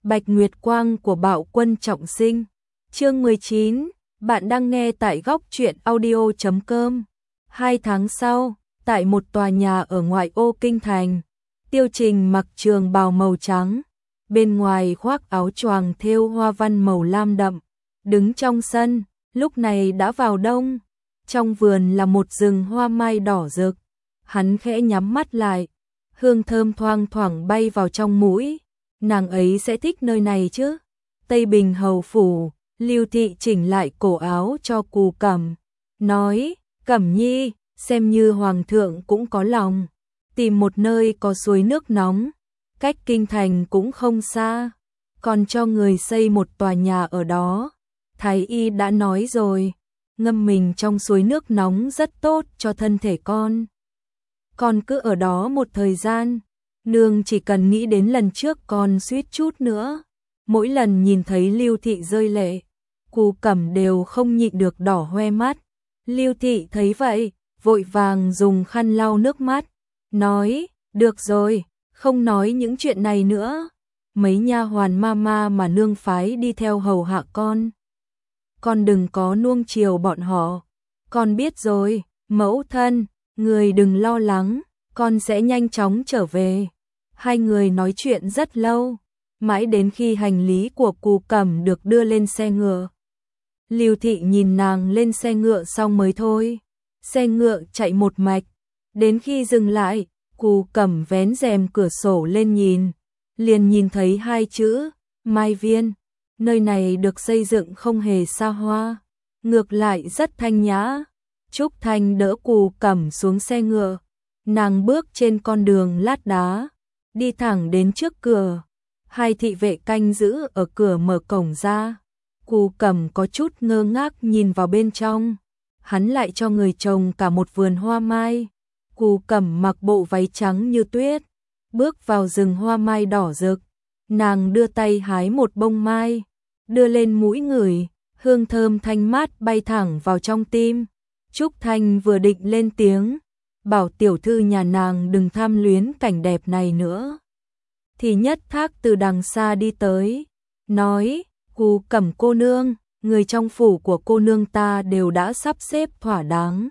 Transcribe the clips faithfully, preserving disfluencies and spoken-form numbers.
Bạch Nguyệt Quang của Bạo Quân Trọng Sinh. Chương mười chín, bạn đang nghe tại góc truyện audio chấm com. Hai tháng sau, tại một tòa nhà ở ngoại ô kinh thành, Tiêu Trình mặc trường bào màu trắng, bên ngoài khoác áo choàng thêu hoa văn màu lam đậm, đứng trong sân. Lúc này đã vào đông, trong vườn là một rừng hoa mai đỏ rực. Hắn khẽ nhắm mắt lại, hương thơm thoang thoảng bay vào trong mũi. Nàng ấy sẽ thích nơi này chứ. Tây Bình hầu phủ, Lưu Thị chỉnh lại cổ áo cho Cù Cẩm, nói: Cẩm Nhi, xem như hoàng thượng cũng có lòng, tìm một nơi có suối nước nóng, cách kinh thành cũng không xa, còn cho người xây một tòa nhà ở đó. Thái y đã nói rồi, ngâm mình trong suối nước nóng rất tốt cho thân thể con. Con cứ ở đó một thời gian, nương chỉ cần nghĩ đến lần trước con suýt chút nữa. Mỗi lần nhìn thấy Lưu Thị rơi lệ, Cù Cẩm đều không nhịn được đỏ hoe mắt. Lưu Thị thấy vậy, vội vàng dùng khăn lau nước mắt, nói: Được rồi, không nói những chuyện này nữa. Mấy nha hoàn mama mà nương phái đi theo hầu hạ con, con đừng có nuông chiều bọn họ. Con biết rồi, mẫu thân, người đừng lo lắng, con sẽ nhanh chóng trở về. Hai người nói chuyện rất lâu, mãi đến khi hành lý của Cù Cẩm được đưa lên xe ngựa. Lưu Thị nhìn nàng lên xe ngựa xong mới thôi. Xe ngựa chạy một mạch, đến khi dừng lại, Cù Cẩm vén rèm cửa sổ lên nhìn, liền nhìn thấy hai chữ Mai Viên. Nơi này được xây dựng không hề xa hoa, ngược lại rất thanh nhã. Trúc Thanh đỡ Cù Cẩm xuống xe ngựa, nàng bước trên con đường lát đá, đi thẳng đến trước cửa. Hai thị vệ canh giữ ở cửa mở cổng ra. Cù Cẩm có chút ngơ ngác nhìn vào bên trong. Hắn lại cho người trồng cả một vườn hoa mai. Cù Cẩm mặc bộ váy trắng như tuyết, bước vào rừng hoa mai đỏ rực. Nàng đưa tay hái một bông mai, đưa lên mũi ngửi, hương thơm thanh mát bay thẳng vào trong tim. Trúc Thanh vừa định lên tiếng, bảo tiểu thư nhà nàng đừng tham luyến cảnh đẹp này nữa, thì Nhất Thác từ đằng xa đi tới, nói: Cù Cẩm cô nương, người trong phủ của cô nương ta đều đã sắp xếp thỏa đáng.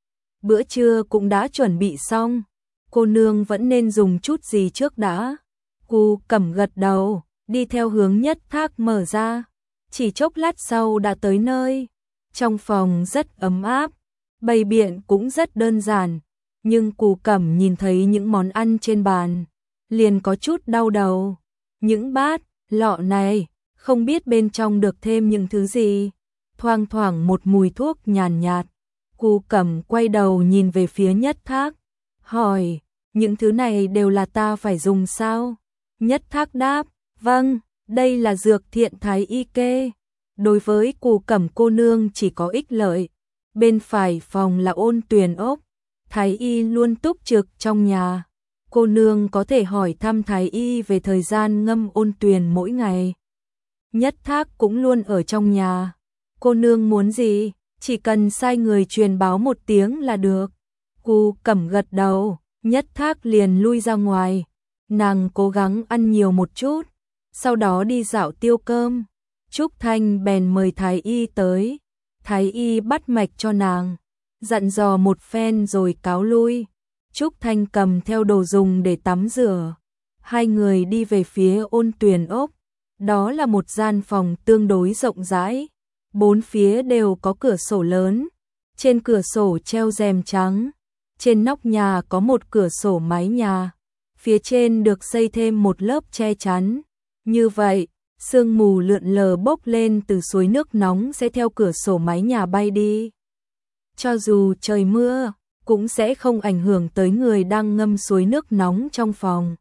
Bữa trưa cũng đã chuẩn bị xong, cô nương vẫn nên dùng chút gì trước đã. Cù Cẩm gật đầu, đi theo hướng Nhất Thác mở ra. Chỉ chốc lát sau đã tới nơi. Trong phòng rất ấm áp, bày biện cũng rất đơn giản, nhưng Cù Cẩm nhìn thấy những món ăn trên bàn, liền có chút đau đầu. Những bát, lọ này, không biết bên trong được thêm những thứ gì. Thoang thoảng một mùi thuốc nhàn nhạt. Cù Cẩm quay đầu nhìn về phía Nhất Thác, hỏi: Những thứ này đều là ta phải dùng sao? Nhất Thác đáp: Vâng, đây là dược thiện thái y kê. Đối với Cù Cẩm cô nương chỉ có ích lợi. Bên phải phòng là Ôn Tuyền ốc, thái y luôn túc trực trong nhà. Cô nương có thể hỏi thăm thái y về thời gian ngâm ôn tuyền mỗi ngày. Nhất Thác cũng luôn ở trong nhà. Cô nương muốn gì, chỉ cần sai người truyền báo một tiếng là được. Cù Cẩm gật đầu, Nhất Thác liền lui ra ngoài. Nàng cố gắng ăn nhiều một chút, sau đó đi dạo tiêu cơm. Trúc Thanh bèn mời thái y tới. Thái y bắt mạch cho nàng, dặn dò một phen rồi cáo lui. Trúc Thanh cầm theo đồ dùng để tắm rửa. Hai người đi về phía Ôn Tuyền ốc. Đó là một gian phòng tương đối rộng rãi, bốn phía đều có cửa sổ lớn. Trên cửa sổ treo rèm trắng, trên nóc nhà có một cửa sổ mái nhà, phía trên được xây thêm một lớp che chắn. Như vậy, sương mù lượn lờ bốc lên từ suối nước nóng sẽ theo cửa sổ mái nhà bay đi. Cho dù trời mưa, cũng sẽ không ảnh hưởng tới người đang ngâm suối nước nóng trong phòng.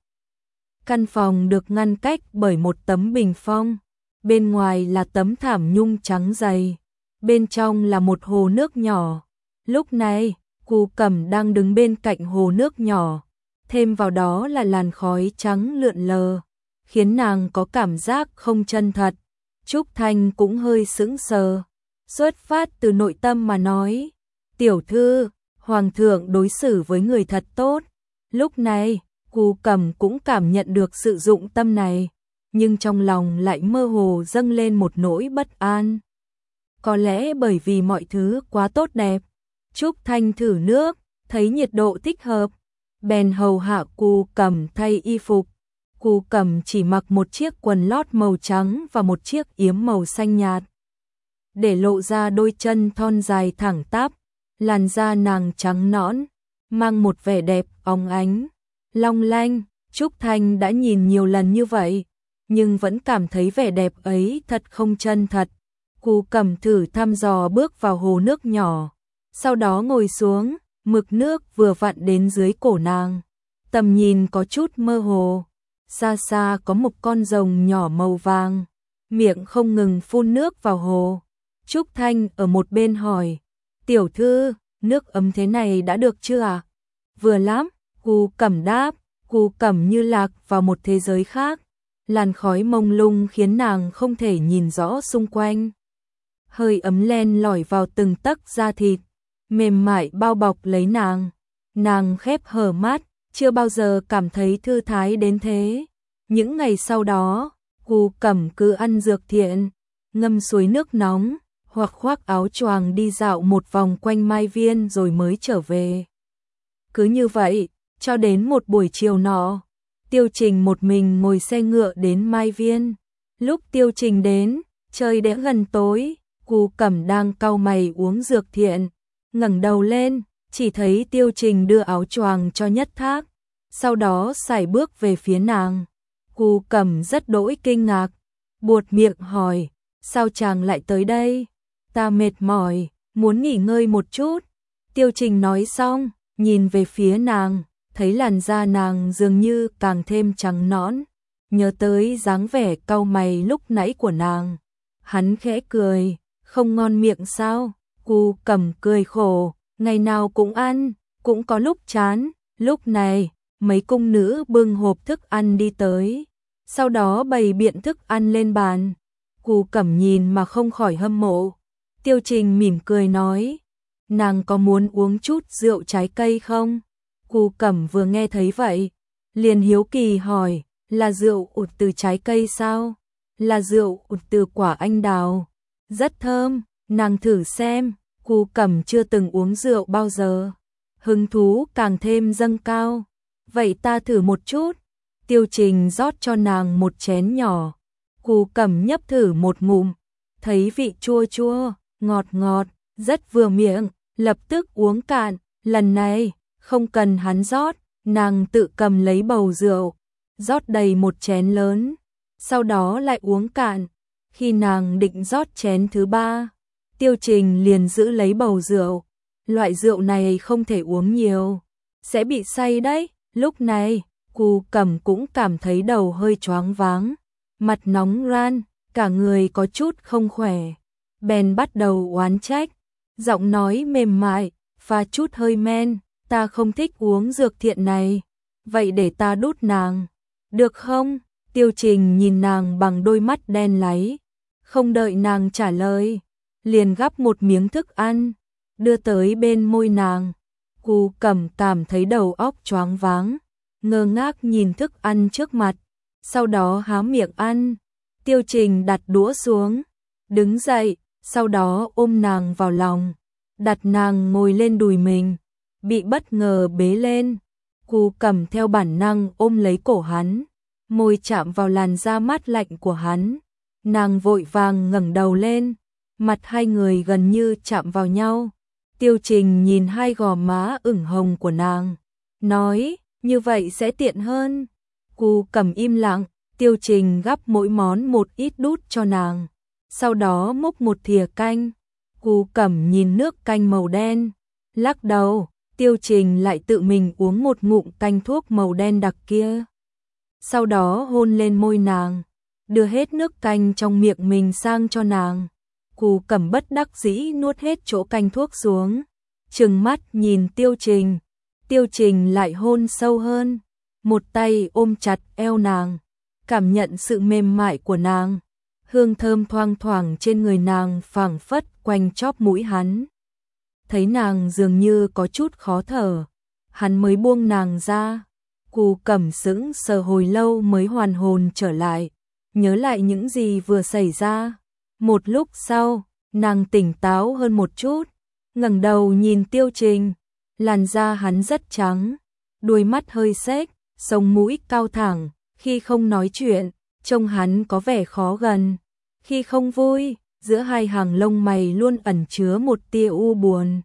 Căn phòng được ngăn cách bởi một tấm bình phong, bên ngoài là tấm thảm nhung trắng dày, bên trong là một hồ nước nhỏ. Lúc này, Cù Cẩm đang đứng bên cạnh hồ nước nhỏ, thêm vào đó là làn khói trắng lượn lờ, khiến nàng có cảm giác không chân thật. Trúc Thanh cũng hơi sững sờ, xuất phát từ nội tâm mà nói: Tiểu thư, hoàng thượng đối xử với người thật tốt. Lúc này, Cù Cẩm cũng cảm nhận được sự dụng tâm này. nhưng trong lòng lại mơ hồ dâng lên một nỗi bất an. Có lẽ bởi vì mọi thứ quá tốt đẹp. Trúc Thanh thử nước, thấy nhiệt độ thích hợp, bèn hầu hạ Cù Cẩm thay y phục. Cù Cẩm chỉ mặc một chiếc quần lót màu trắng và một chiếc yếm màu xanh nhạt, để lộ ra đôi chân thon dài thẳng tắp, làn da nàng trắng nõn, mang một vẻ đẹp óng ánh, long lanh. Trúc Thanh đã nhìn nhiều lần như vậy, nhưng vẫn cảm thấy vẻ đẹp ấy thật không chân thật. Cù Cẩm thử thăm dò bước vào hồ nước nhỏ, sau đó ngồi xuống, mực nước vừa vặn đến dưới cổ nàng. Tầm nhìn có chút mơ hồ, xa xa có một con rồng nhỏ màu vàng, miệng không ngừng phun nước vào hồ. Trúc Thanh ở một bên hỏi, tiểu thư, nước ấm thế này đã được chưa ạ? Vừa lắm, Cù Cẩm đáp. Cù Cẩm như lạc vào một thế giới khác, làn khói mông lung khiến nàng không thể nhìn rõ xung quanh. Hơi ấm len lỏi vào từng tấc da thịt, mềm mại bao bọc lấy nàng. Nàng khép hờ mắt, chưa bao giờ cảm thấy thư thái đến thế. Những ngày sau đó, Cù Cẩm cứ ăn dược thiện, ngâm suối nước nóng, hoặc khoác áo choàng đi dạo một vòng quanh Mai Viên rồi mới trở về. Cứ như vậy, cho đến một buổi chiều nọ, Tiêu Trình một mình ngồi xe ngựa đến Mai Viên. Lúc Tiêu Trình đến, trời đã gần tối, Cù Cẩm đang cau mày uống dược thiện, ngẩng đầu lên, chỉ thấy Tiêu Trình đưa áo choàng cho Nhất Thác, sau đó sải bước về phía nàng. Cù Cẩm rất đỗi kinh ngạc, buột miệng hỏi, sao chàng lại tới đây? Ta mệt mỏi, muốn nghỉ ngơi một chút. Tiêu Trình nói xong, nhìn về phía nàng, thấy làn da nàng dường như càng thêm trắng nõn, nhớ tới dáng vẻ cau mày lúc nãy của nàng. Hắn khẽ cười, không ngon miệng sao? Cù Cẩm cười khổ, ngày nào cũng ăn, cũng có lúc chán. Lúc này, mấy cung nữ bưng hộp thức ăn đi tới, sau đó bày biện thức ăn lên bàn. Cù Cẩm nhìn mà không khỏi hâm mộ. Tiêu Trình mỉm cười nói, nàng có muốn uống chút rượu trái cây không? Cù Cẩm vừa nghe thấy vậy, liền hiếu kỳ hỏi, là rượu ụt từ trái cây sao? Là rượu ụt từ quả anh đào. Rất thơm, nàng thử xem. Cù Cẩm chưa từng uống rượu bao giờ, hứng thú càng thêm dâng cao. Vậy ta thử một chút. Tiêu Trình rót cho nàng một chén nhỏ. Cù Cẩm nhấp thử một ngụm, thấy vị chua chua, ngọt ngọt, rất vừa miệng, lập tức uống cạn. Lần này, không cần hắn rót, nàng tự cầm lấy bầu rượu, rót đầy một chén lớn, sau đó lại uống cạn. Khi nàng định rót chén thứ ba, Tiêu Trình liền giữ lấy bầu rượu. Loại rượu này không thể uống nhiều, sẽ bị say đấy. Lúc này, Cù Cẩm cũng cảm thấy đầu hơi choáng váng, mặt nóng ran, cả người có chút không khỏe. Bèn bắt đầu oán trách, giọng nói mềm mại, pha chút hơi men, ta không thích uống dược thiện này, vậy để ta đút nàng, được không? Tiêu Trình nhìn nàng bằng đôi mắt đen láy, không đợi nàng trả lời, liền gắp một miếng thức ăn, đưa tới bên môi nàng. Cù Cẩm cảm thấy đầu óc choáng váng, ngơ ngác nhìn thức ăn trước mặt, sau đó há miệng ăn. Tiêu Trình đặt đũa xuống, đứng dậy, sau đó ôm nàng vào lòng, đặt nàng ngồi lên đùi mình, bị bất ngờ bế lên. Cù Cẩm theo bản năng ôm lấy cổ hắn, môi chạm vào làn da mát lạnh của hắn. Nàng vội vàng ngẩng đầu lên, mặt hai người gần như chạm vào nhau. Tiêu Trình nhìn hai gò má ửng hồng của nàng, nói, như vậy sẽ tiện hơn. Cù Cẩm im lặng, Tiêu Trình gắp mỗi món một ít đút cho nàng, sau đó múc một thìa canh. Cù Cẩm nhìn nước canh màu đen, lắc đầu. Tiêu Trình lại tự mình uống một ngụm canh thuốc màu đen đặc kia, sau đó hôn lên môi nàng, đưa hết nước canh trong miệng mình sang cho nàng. Cù Cẩm bất đắc dĩ nuốt hết chỗ canh thuốc xuống, trừng mắt nhìn Tiêu Trình. Tiêu Trình lại hôn sâu hơn, một tay ôm chặt eo nàng, cảm nhận sự mềm mại của nàng, hương thơm thoang thoảng trên người nàng phảng phất quanh chóp mũi hắn. Thấy nàng dường như có chút khó thở, hắn mới buông nàng ra. Cù Cẩm sững sờ hồi lâu mới hoàn hồn trở lại, nhớ lại những gì vừa xảy ra. Một lúc sau, nàng tỉnh táo hơn một chút, ngẩng đầu nhìn Tiêu Trình, làn da hắn rất trắng, đuôi mắt hơi xếch, sống mũi cao thẳng, khi không nói chuyện, trông hắn có vẻ khó gần, khi không vui, giữa hai hàng lông mày luôn ẩn chứa một tia u buồn.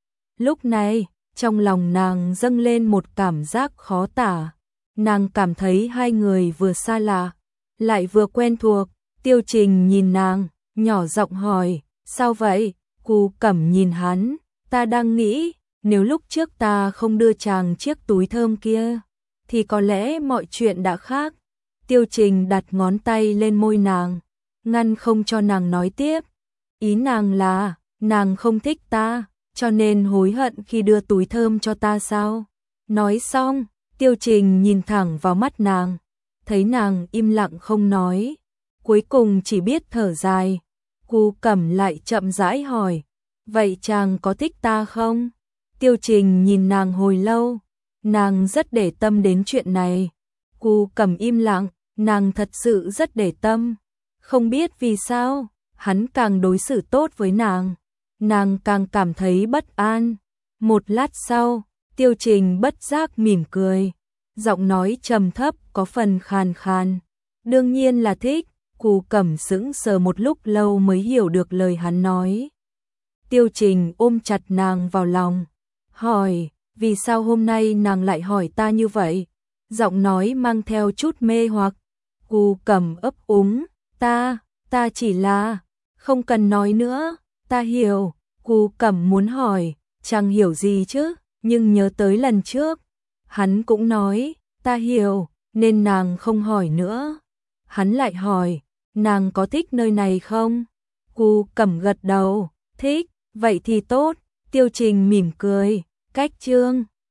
Lúc này, trong lòng nàng dâng lên một cảm giác khó tả, nàng cảm thấy hai người vừa xa lạ, lại vừa quen thuộc. Tiêu Trình nhìn nàng, nhỏ giọng hỏi, sao vậy? Cù Cẩm nhìn hắn, ta đang nghĩ, nếu lúc trước ta không đưa chàng chiếc túi thơm kia, thì có lẽ mọi chuyện đã khác. Tiêu Trình đặt ngón tay lên môi nàng, ngăn không cho nàng nói tiếp. Ý nàng là, nàng không thích ta, cho nên hối hận khi đưa túi thơm cho ta sao? Nói xong, Tiêu Trình nhìn thẳng vào mắt nàng, thấy nàng im lặng không nói, cuối cùng chỉ biết thở dài. Cù Cẩm lại chậm rãi hỏi, vậy chàng có thích ta không? Tiêu Trình nhìn nàng hồi lâu, nàng rất để tâm đến chuyện này. Cù Cẩm im lặng, nàng thật sự rất để tâm. Không biết vì sao, hắn càng đối xử tốt với nàng, nàng càng cảm thấy bất an. Một lát sau, Tiêu Trình bất giác mỉm cười, giọng nói trầm thấp có phần khàn khàn. Đương nhiên là thích. Cù Cẩm sững sờ một lúc lâu mới hiểu được lời hắn nói. Tiêu Trình ôm chặt nàng vào lòng, hỏi, vì sao hôm nay nàng lại hỏi ta như vậy? Giọng nói mang theo chút mê hoặc. Cù Cẩm ấp úng, ta, ta chỉ là, không cần nói nữa, ta hiểu. Cù Cẩm muốn hỏi, chẳng hiểu gì chứ, nhưng nhớ tới lần trước, hắn cũng nói, ta hiểu, nên nàng không hỏi nữa. Hắn lại hỏi, nàng có thích nơi này không? Cù Cẩm gật đầu, thích, vậy thì tốt. Tiêu Trình mỉm cười, cách chương